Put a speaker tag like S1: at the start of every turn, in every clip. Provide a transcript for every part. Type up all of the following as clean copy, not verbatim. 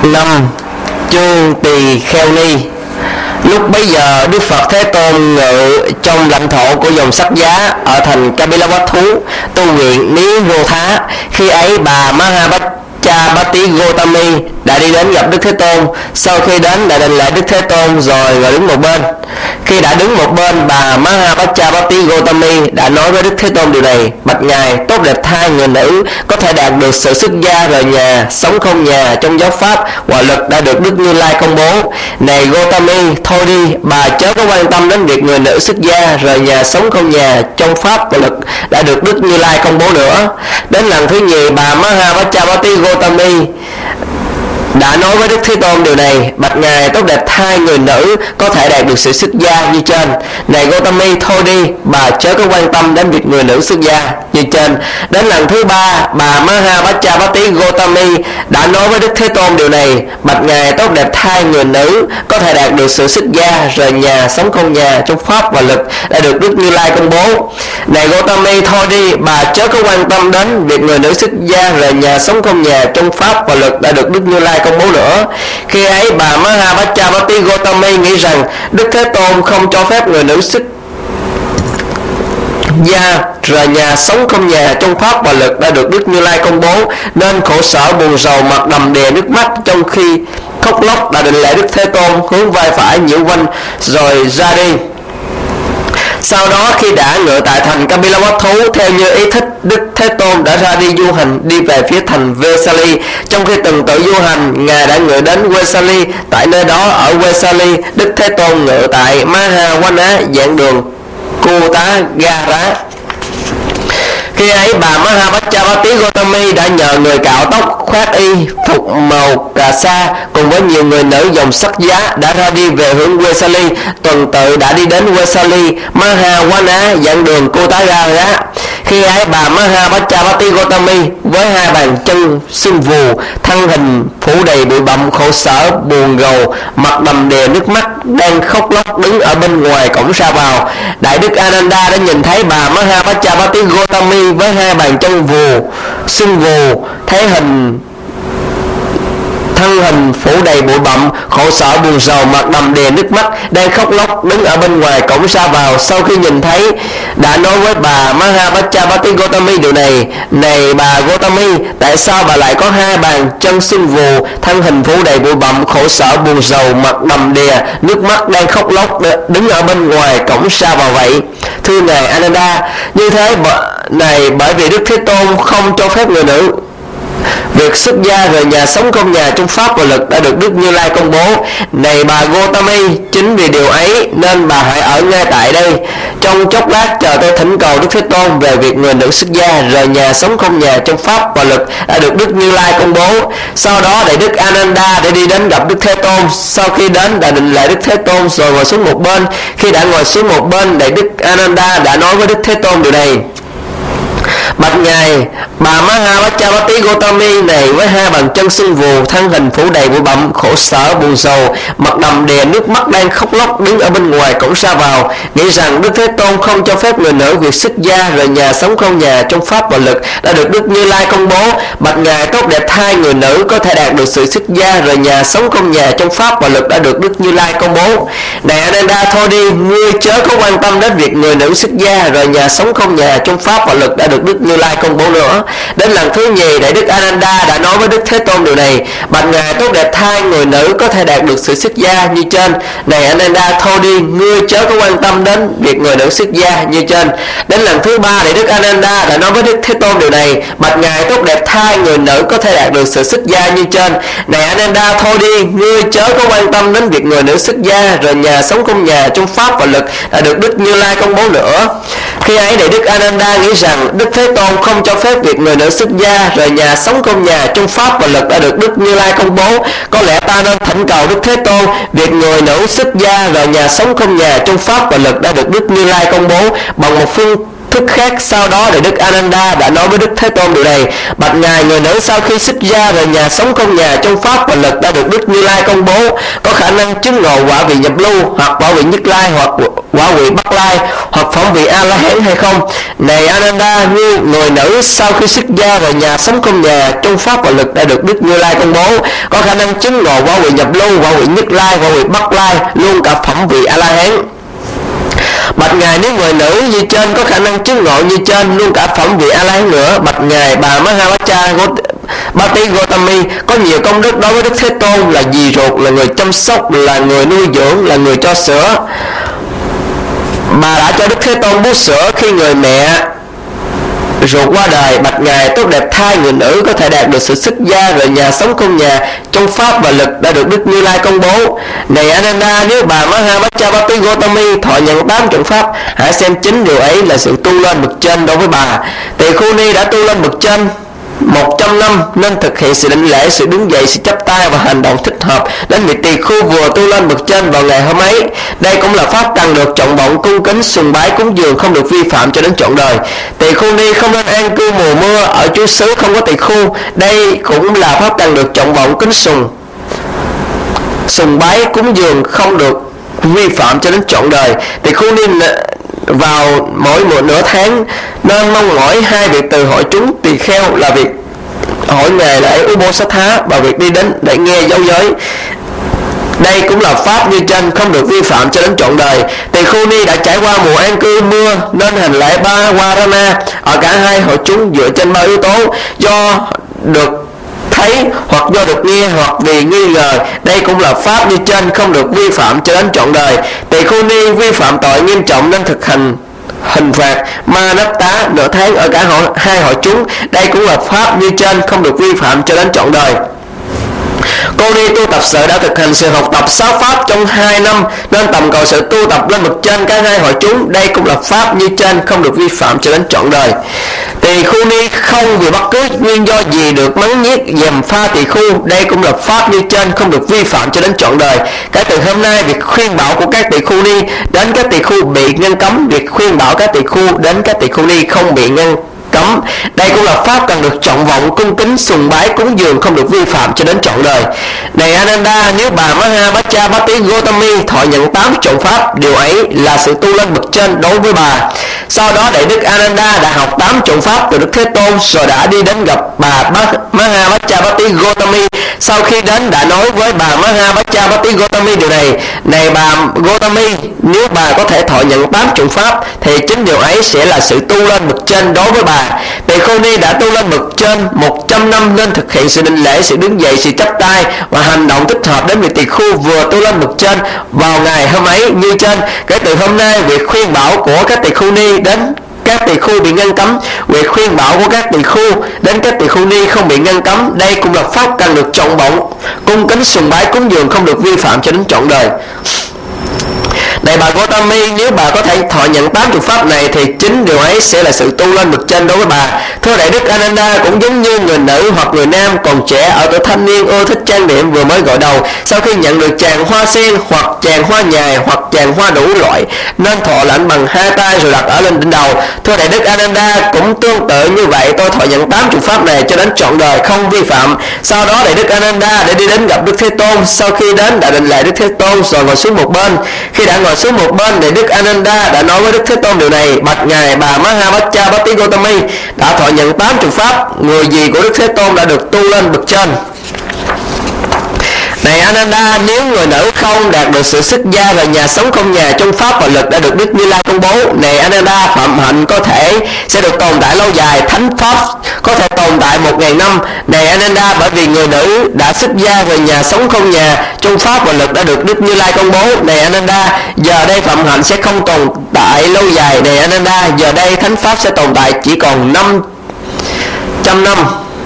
S1: 5. Chương Tỳ Kheo Ni. Lúc bấy giờ Đức Phật Thế Tôn ngự trong lãnh thổ của dòng Sắc Giá ở thành Kapilavatthu, tu viện Nirodha. Khi ấy bà Mahabachapati Gotami đã đi đến gặp Đức Thế Tôn. Sau khi đến đã đảnh lễ Đức Thế Tôn rồi ngồi đứng một bên. Khi đã đứng một bên, bà Mahabachapati Gotami đã nói với Đức Thế Tôn điều này: bạch ngài, tốt đẹp thay người nữ có thể đạt được sự xuất gia rời nhà, sống không nhà trong giáo pháp quả lực đã được Đức Như Lai công bố. Này Gotami, thôi đi, bà chớ có quan tâm đến việc người nữ xuất gia rời nhà, sống không nhà trong pháp quả lực đã được Đức Như Lai công bố nữa. Đến lần thứ nhì, bà Mahabachapati Gotami đã nói với Đức Thế Tôn điều này: bạch ngài, tốt đẹp thay người nữ có thể đạt được sự xuất gia như trên. Này Gotami, thôi đi, bà chớ có quan tâm đến việc người nữ xuất gia như trên. Đến lần thứ ba, bà Mahabachapati Gotami đã nói với Đức Thế Tôn điều này: bạch ngài, tốt đẹp thay người nữ có thể đạt được sự xuất gia rời nhà, sống không nhà trong pháp và lực đã được Đức Như Lai công bố. Này Gotami, thôi đi, bà chớ có quan tâm đến việc người nữ xuất gia rời nhà, sống không nhà trong pháp và lực đã được Đức Như Lai công bố nữa. Khi ấy bà Mahabachapati Gotami nghĩ rằng Đức Thế Tôn không cho phép người nữ xuất gia rời nhà, sống không nhà trong pháp và lực đã được Đức Như Lai công bố, nên khổ sở buồn rầu, mặt đầm đìa nước mắt. Trong khi khóc lóc đã đảnh lễ Đức Thế Tôn, hướng vai phải nhiễu quanh rồi ra đi. Sau đó khi đã ngự tại thành Kapilavatthu theo như ý thích, Đức Thế Tôn đã ra đi du hành, đi về phía thành Vesali. Trong khi từng tự du hành, ngài đã ngự đến Vesali. Tại nơi đó ở Vesali, Đức Thế Tôn ngự tại Mahawana, dạng đường Kutagara. Khi ấy bà Mahabachapati Gotami đã nhờ người cạo tóc, khoác y phục màu cà sa cùng với nhiều người nữ dòng Sắc Giá đã ra đi về hướng Vesali. Tuần tự đã đi đến Vesali Mahawana, dạng đường Kutagara. Khi ấy bà Mahabachapati Gotami với hai bàn chân sưng vù, thân hình phủ đầy bụi bặm, khổ sở buồn rầu, mặt đầm đìa nước mắt, đang khóc lóc đứng ở bên ngoài cổng ra vào. Đại đức Ananda đã nhìn thấy bà Mahabachapati Gotami với hai bàn chân sưng vù, thân hình phủ đầy bụi bặm, khổ sở buồn rầu, mặt đầm đìa nước mắt, đang khóc lóc đứng ở bên ngoài cổng ra vào. Sau khi nhìn thấy, đã nói với bà Mahabachapati Gotami điều này: này bà Gotami, tại sao bà lại có hai bàn chân sưng vù, thân hình phủ đầy bụi bặm, khổ sở buồn rầu, mặt đầm đìa nước mắt, đang khóc lóc đứng ở bên ngoài cổng ra vào vậy? Thưa ngài Ananda, như thế này bởi vì Đức Thế Tôn không cho phép người nữ việc xuất gia rời nhà, sống không nhà trong pháp và lực đã được Đức Như Lai công bố. Này bà Gotami, chính vì điều ấy nên bà hãy ở ngay tại đây trong chốc lát, chờ tôi thỉnh cầu Đức Thế Tôn về việc người nữ xuất gia rời nhà, sống không nhà trong pháp và lực đã được Đức Như Lai công bố. Sau đó đại đức Ananda để đi đến gặp Đức Thế Tôn. Sau khi đến đã đảnh lễ Đức Thế Tôn rồi ngồi xuống một bên. Khi đã ngồi xuống một bên, đại đức Ananda đã nói với Đức Thế Tôn điều này: bạch ngài, bà Mahabachapati Gotami này với hai bàn chân sưng vù, thân hình phủ đầy bụi bặm, khổ sở buồn rầu, mặt đầm đìa nước mắt, đang khóc lóc đứng ở bên ngoài cổng ra vào, nghĩ rằng Đức Thế Tôn không cho phép người nữ việc xuất gia rời nhà, sống không nhà trong pháp và lực đã được Đức Như Lai công bố. Bạch ngài, tốt đẹp thay người nữ có thể đạt được sự xuất gia rời nhà, sống không nhà trong pháp và lực đã được Đức Như Lai công bố. Này Ananda, thôi đi, ngươi chớ có quan tâm đến việc người nữ xuất gia rời nhà, sống không nhà trong pháp và lực đã được Đức Như Lai công bố nữa. Đến lần thứ nhì, đại đức Ananda đã nói với Đức Thế Tôn điều này: bạch ngài, tốt đẹp thay người nữ có thể đạt được sự xuất gia như trên. Này Ananda, thôi đi, ngươi chớ có quan tâm đến việc người nữ xuất gia như trên. Đến lần thứ ba, đại đức Ananda đã nói với Đức Thế Tôn điều này: bạch ngài, tốt đẹp thay người nữ có thể đạt được sự xuất gia như trên. Này Ananda, thôi đi, ngươi chớ có quan tâm đến việc người nữ xuất gia rời nhà, sống không nhà trong pháp và lực đã được Đức Như Lai công bố nữa. Khi ấy đại đức Ananda nghĩ rằng Đức Thế Tôn không cho phép việc người nữ xuất gia rời nhà, sống không nhà trong pháp và lực đã được Đức Như Lai công bố. Có lẽ ta nên thỉnh cầu Đức Thế Tôn việc người nữ xuất gia rời nhà, sống không nhà trong pháp và lực đã được Đức Như Lai công bố bằng một phương thức khác. Sau đó thì Đức Ananda đã nói với Đức Thế Tôn điều này: bạch ngài, người nữ sau khi xuất gia rời nhà sống không nhà trong pháp và lực đã được Đức Như Lai công bố có khả năng chứng ngộ quả vị nhập lưu, hoặc quả vị Nhất Lai, hoặc quả vị Bắc Lai, hoặc phẩm vị A La Hán hay không? Này Ananda, như người nữ sau khi xuất gia rời nhà sống không nhà trong pháp và lực đã được Đức Như Lai công bố có khả năng chứng ngộ quả vị nhập lưu, quả vị Nhất Lai, quả vị Bắc Lai, luôn cả phẩm vị A La Hán. Bạch ngài, nếu người nữ như trên có khả năng chứng ngộ như trên, luôn cả phẩm vị A La Hán nữa. Bạch ngài, bà Mahavajjapati Gotami có nhiều công đức đối với Đức Thế Tôn, là dì ruột, là người chăm sóc, là người nuôi dưỡng, là người cho sữa. Bà đã cho Đức Thế Tôn bú sữa khi người mẹ ruột qua đời. Bạch ngài, tốt đẹp thai người nữ có thể đạt được sự xuất gia rời nhà sống không nhà trong pháp và lực đã được Đức Như Lai công bố. Này Ananda, nếu bà Mahavajjapati Gotami thọ nhận 8 trận pháp, hãy xem chính điều ấy là sự tu lên bậc trên đối với bà. Tỳ Khưu Ni đã tu lên bậc trên 100 năm nên thực hiện sự đảnh lễ, sự đứng dậy, sự chắp tay và hành động thích hợp đến vị tỳ khưu vừa tu lên bậc trên vào ngày hôm ấy. Đây cũng là pháp cần được trọng vọng, cung kính, sùng bái, cúng dường, không được vi phạm cho đến trọn đời. Tỳ khưu ni không nên an cư mùa mưa ở trú xứ không có tỳ khưu. Đây cũng là pháp cần được trọng vọng, kính sùng bái, cúng dường, không được vi phạm cho đến trọn đời. Tỳ khưu ni vào mỗi nửa tháng nên mong mỏi hai việc từ hội chúng tỳ kheo là việc hỏi ngày lễ Uposatha và việc đi đến để nghe giáo giới. Đây cũng là pháp như trên, không được vi phạm cho đến trọn đời. Tỳ khưu ni đã trải qua mùa an cư mưa nên hành lễ ba Warana ở cả hai hội chúng dựa trên 3 yếu tố: do được thấy, hoặc do được nghe, hoặc vì nghi ngờ. Đây cũng là pháp như trên, không được vi phạm cho đến trọn đời. Tỳ khưu ni vi phạm tội nghiêm trọng nên thực hành hình phạt ma nắp tá nửa tháng ở cả hai hội chúng. Đây cũng là pháp như trên, không được vi phạm cho đến trọn đời. Cô ni tu tập sự đã thực hành sự học tập 6 pháp trong 2 năm nên tầm cầu sự tu tập lên bậc trên cả hai hội chúng. Đây cũng là pháp như trên, không được vi phạm cho đến trọn đời. Tỳ khưu ni không vì bất cứ nguyên do gì được mắng nhiếc, gièm pha tỳ khưu. Đây cũng là pháp như trên, không được vi phạm cho đến trọn đời. Kể từ hôm nay, việc khuyên bảo của các tỳ khưu ni đến các tỳ khưu bị ngăn cấm, việc khuyên bảo các tỳ khưu đến các tỳ khưu ni không bị ngăn cấm. Đây cũng là pháp cần được trọng vọng, cung kính, sùng bái, cúng dường, không được vi phạm cho đến trọn đời. Này Ananda, nếu bà Mahavajjapati Gotami thọ nhận 8 trọng pháp, điều ấy là sự tu lên bậc trên đối với bà. Sau đó Đại Đức Ananda đã học 8 trọng pháp từ Đức Thế Tôn, rồi đã đi đến gặp bà Mahavajjapati Gotami. Sau khi đến đã nói với bà Mahavajjapati Gotami điều này: này bà Gotami, nếu bà có thể thọ nhận 8 trọng pháp thì chính điều ấy sẽ là sự tu lên bậc trên đối với bà. Tỳ khưu ni đã tu lên bậc trên 100 năm nên thực hiện sự đảnh lễ, sự đứng dậy, sự chắp tay và hành động thích hợp đến vị tỳ khưu vừa tu lên bậc trên vào ngày hôm ấy như trên. Kể từ hôm nay, việc khuyên bảo của các tỳ khưu ni đến các tỳ khưu bị ngăn cấm, việc khuyên bảo của các tỳ khưu đến các tỳ khưu ni không bị ngăn cấm. Đây cũng là pháp cần được trọng vọng, cung kính, sùng bái, cúng dường, không được vi phạm cho đến trọn đời. Này bà Gotami, nếu bà có thể thọ nhận 8 trục pháp này thì chính điều ấy sẽ là sự tu lên bậc trên đối với bà. Thưa Đại Đức Ananda, cũng giống như người nữ hoặc người nam còn trẻ ở tuổi thanh niên ưa thích trang điểm vừa mới gội đầu, sau khi nhận được tràng hoa sen hoặc tràng hoa nhài hoặc tràng hoa đủ loại nên thọ lãnh bằng 2 tay rồi đặt ở lên đỉnh đầu. Thưa Đại Đức Ananda, cũng tương tự như vậy, tôi thọ nhận 8 trục pháp này cho đến trọn đời không vi phạm. Sau đó Đại Đức Ananda đã đi đến gặp Đức Thế Tôn. Sau khi đến đã đảnh lễ Đức Thế Tôn rồi ngồi xuống một bên. Khi đã ngồi xuống một bên, Đại Đức Ananda đã nói với Đức Thế Tôn điều này: bạch ngài, bà Mahavajjapati Gotami đã thọ nhận 8 trục pháp, người gì của Đức Thế Tôn đã được tu lên bậc trên. Này Ananda, nếu người nữ không đạt được sự xuất gia và nhà sống không nhà trong pháp và lực đã được Đức Như Lai công bố. Này Ananda, phạm hạnh có thể sẽ được tồn tại lâu dài, thánh pháp có thể tồn tại 1000 năm. Này Ananda, bởi vì người nữ đã xuất gia và nhà sống không nhà trong pháp và lực đã được Đức Như Lai công bố. Này Ananda, giờ đây phạm hạnh sẽ không tồn tại lâu dài. Này Ananda, giờ đây thánh pháp sẽ tồn tại chỉ còn 500 năm.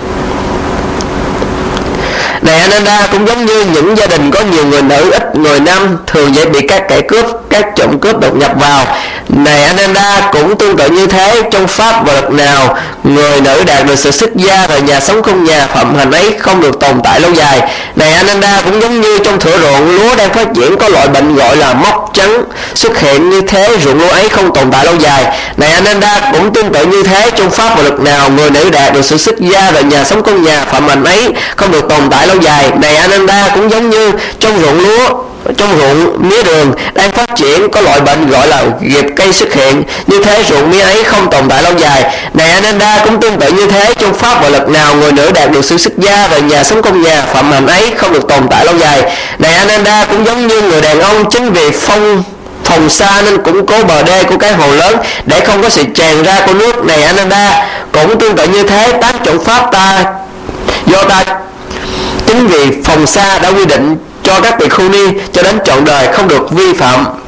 S1: Này Ananda, cũng giống như những gia đình có nhiều người nữ ít người nam thường dễ bị các kẻ cướp, các trộm cướp đột nhập vào. Này Ananda, cũng tương tự như thế, trong pháp và lực nào người nữ đạt được sự xuất gia rồi nhà sống không nhà, phạm hạnh ấy không được tồn tại lâu dài. Này Ananda, cũng giống như trong thửa ruộng lúa đang phát triển có loại bệnh gọi là mốc trắng xuất hiện như thế, ruộng lúa ấy không tồn tại lâu dài. Này Ananda, cũng tương tự như thế, trong pháp và lực nào người nữ đạt được sự xuất gia rồi nhà sống không nhà, phạm hạnh ấy không được tồn tại lâu dài. Này Ananda, cũng giống như trong ruộng mía đường đang phát triển có loại bệnh gọi là ghẹp cây xuất hiện như thế, ruộng mía ấy không tồn tại lâu dài. Này Ananda, cũng tương tự như thế, trong pháp và lực nào người nữ đạt được sự xuất gia và nhà sống công nhà, phạm hạnh ấy không được tồn tại lâu dài. Này Ananda, cũng giống như người đàn ông chính vì phòng xa nên củng cố bờ đê của cái hồ lớn để không có sự tràn ra của nước. Này Ananda, cũng tương tự như thế, 8 chủng pháp do ta chính vì phòng xa đã quy định cho các tỳ khưu ni cho đến trọn đời không được vi phạm.